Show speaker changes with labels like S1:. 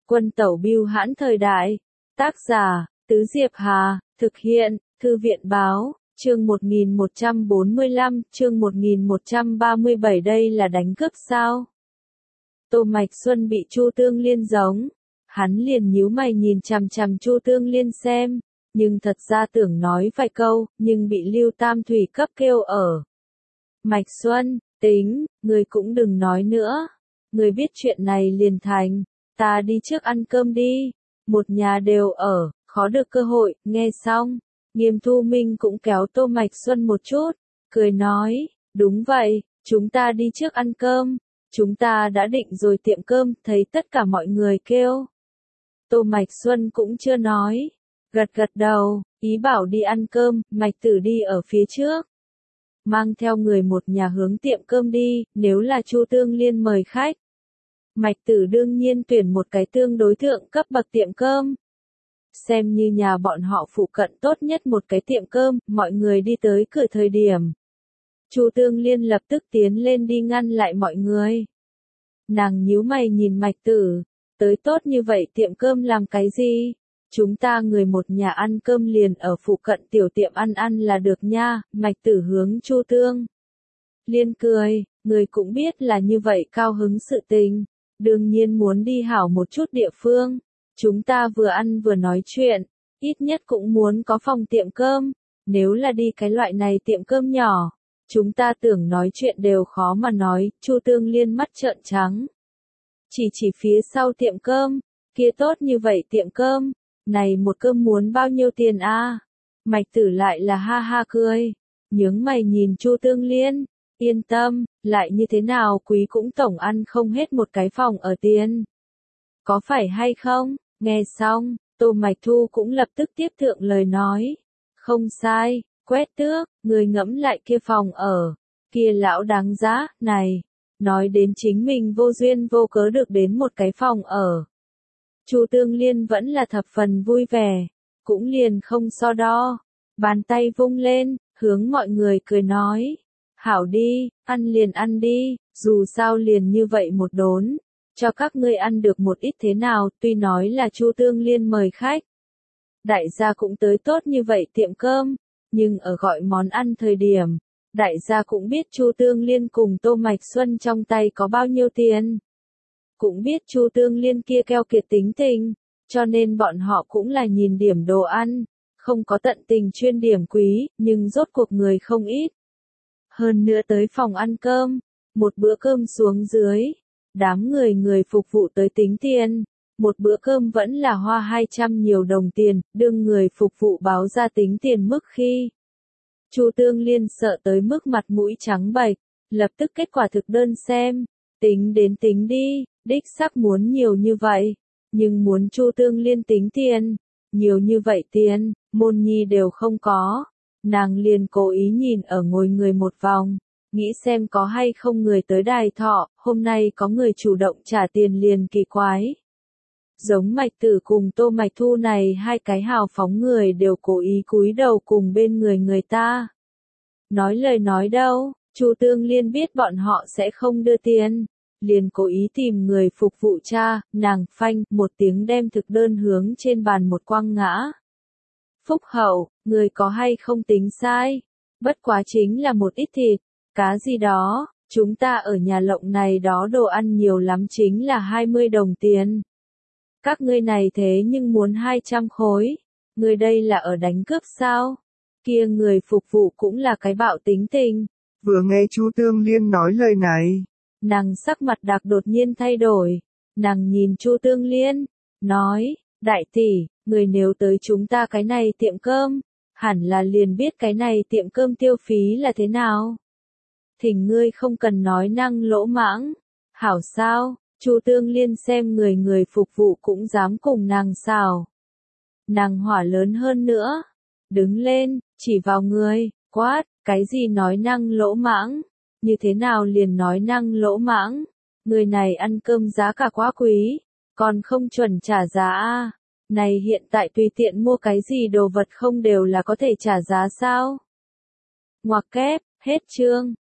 S1: Quân tẩu bưu hãn thời đại. Tác giả, Tứ Diệp Hà, thực hiện, Thư viện báo, chương 1145, chương 1137 đây là đánh cướp sao? Tô Mạch Xuân bị Chu Tương Liên giống. Hắn liền nhíu mày nhìn chằm chằm Chu Tương Liên xem, nhưng thật ra tưởng nói vài câu, nhưng bị Lưu Tam Thủy cấp kêu ở. Mạch Xuân, tính, người cũng đừng nói nữa. Người biết chuyện này liền thành, ta đi trước ăn cơm đi. Một nhà đều ở, khó được cơ hội, nghe xong. Nghiêm Thu Minh cũng kéo Tô Mạch Xuân một chút, cười nói, đúng vậy, chúng ta đi trước ăn cơm. Chúng ta đã định rồi tiệm cơm, thấy tất cả mọi người kêu. Tô Mạch Xuân cũng chưa nói, gật gật đầu, ý bảo đi ăn cơm, Mạch Tử đi ở phía trước. Mang theo người một nhà hướng tiệm cơm đi, nếu là Chu Tương Liên mời khách. Mạch Tử đương nhiên tuyển một cái tương đối thượng cấp bậc tiệm cơm. Xem như nhà bọn họ phụ cận tốt nhất một cái tiệm cơm, mọi người đi tới cửa thời điểm. Chu Tương Liên lập tức tiến lên đi ngăn lại mọi người. Nàng nhíu mày nhìn Mạch Tử, tới tốt như vậy tiệm cơm làm cái gì? Chúng ta người một nhà ăn cơm liền ở phụ cận tiểu tiệm ăn là được nha, Mạch Tử hướng Chu Tương Liên cười, người cũng biết là như vậy cao hứng sự tình, đương nhiên muốn đi hảo một chút địa phương. Chúng ta vừa ăn vừa nói chuyện, ít nhất cũng muốn có phòng tiệm cơm, nếu là đi cái loại này tiệm cơm nhỏ, chúng ta tưởng nói chuyện đều khó mà nói. Chu Tương Liên mắt trợn trắng. Chỉ phía sau tiệm cơm, kia tốt như vậy tiệm cơm, này một cơm muốn bao nhiêu tiền a? Mạch Tử lại là ha ha cười, nhướng mày nhìn Chu Tương Liên, yên tâm, lại như thế nào quý cũng tổng ăn không hết một cái phòng ở tiền. Có phải hay không? Nghe xong, Tô Mạch Thu cũng lập tức tiếp thượng lời nói. Không sai, Quét Tước, người ngẫm lại kia phòng ở, kia lão đáng giá, này, nói đến chính mình vô duyên vô cớ được đến một cái phòng ở. Chu Tương Liên vẫn là thập phần vui vẻ, cũng liền không so đo, bàn tay vung lên, hướng mọi người cười nói, hảo đi, ăn liền ăn đi, dù sao liền như vậy một đốn, cho các ngươi ăn được một ít thế nào, tuy nói là Chu Tương Liên mời khách. Đại gia cũng tới tốt như vậy tiệm cơm, nhưng ở gọi món ăn thời điểm, đại gia cũng biết Chu Tương Liên cùng Tô Mạch Xuân trong tay có bao nhiêu tiền. Cũng biết Chu Tương Liên kia keo kiệt tính tình, cho nên bọn họ cũng là nhìn điểm đồ ăn, không có tận tình chuyên điểm quý, nhưng rốt cuộc người không ít. Hơn nữa tới phòng ăn cơm, một bữa cơm xuống dưới, đám người phục vụ tới tính tiền, một bữa cơm vẫn là hoa 200 nhiều đồng tiền, đương người phục vụ báo ra tính tiền mức khi. Chu Tương Liên sợ tới mức mặt mũi trắng bệch, lập tức kết quả thực đơn xem, tính đi, đích xác muốn nhiều như vậy, nhưng muốn Chu Tương Liên tính tiền, nhiều như vậy tiền, môn nhi đều không có, nàng liền cố ý nhìn ở ngồi người một vòng, nghĩ xem có hay không người tới đài thọ, hôm nay có người chủ động trả tiền liền kỳ quái. Giống Mạch Tử cùng Tô Mạch Thu này hai cái hào phóng người đều cố ý cúi đầu cùng bên người ta. Nói lời nói đâu, Chu Tương Liên biết bọn họ sẽ không đưa tiền, liền cố ý tìm người phục vụ cha, nàng phanh một tiếng đem thực đơn hướng trên bàn một quăng ngã. Phúc hậu, người có hay không tính sai, bất quá chính là một ít thịt, cá gì đó, chúng ta ở nhà lộng này đó đồ ăn nhiều lắm chính là 20 đồng tiền. Các ngươi này thế nhưng muốn 200 khối, người đây là ở đánh cướp sao? Kia người phục vụ cũng là cái bạo tính tình.
S2: Vừa nghe Chu Tương Liên nói lời này,
S1: nàng sắc mặt đặc đột nhiên thay đổi, nàng nhìn Chu Tương Liên, nói, đại tỷ, người nếu tới chúng ta cái này tiệm cơm, hẳn là liền biết cái này tiệm cơm tiêu phí là thế nào. Thỉnh ngươi không cần nói năng lỗ mãng, hảo sao? Chu Tương Liên xem người phục vụ cũng dám cùng nàng xào. Nàng hỏa lớn hơn nữa, đứng lên, chỉ vào người, quát, cái gì nói năng lỗ mãng, như thế nào liền nói năng lỗ mãng, người này ăn cơm giá cả quá quý, còn không chuẩn trả giá a. Này hiện tại tùy tiện mua cái gì đồ vật không đều là có thể trả giá sao? Ngoặc kép, hết chương.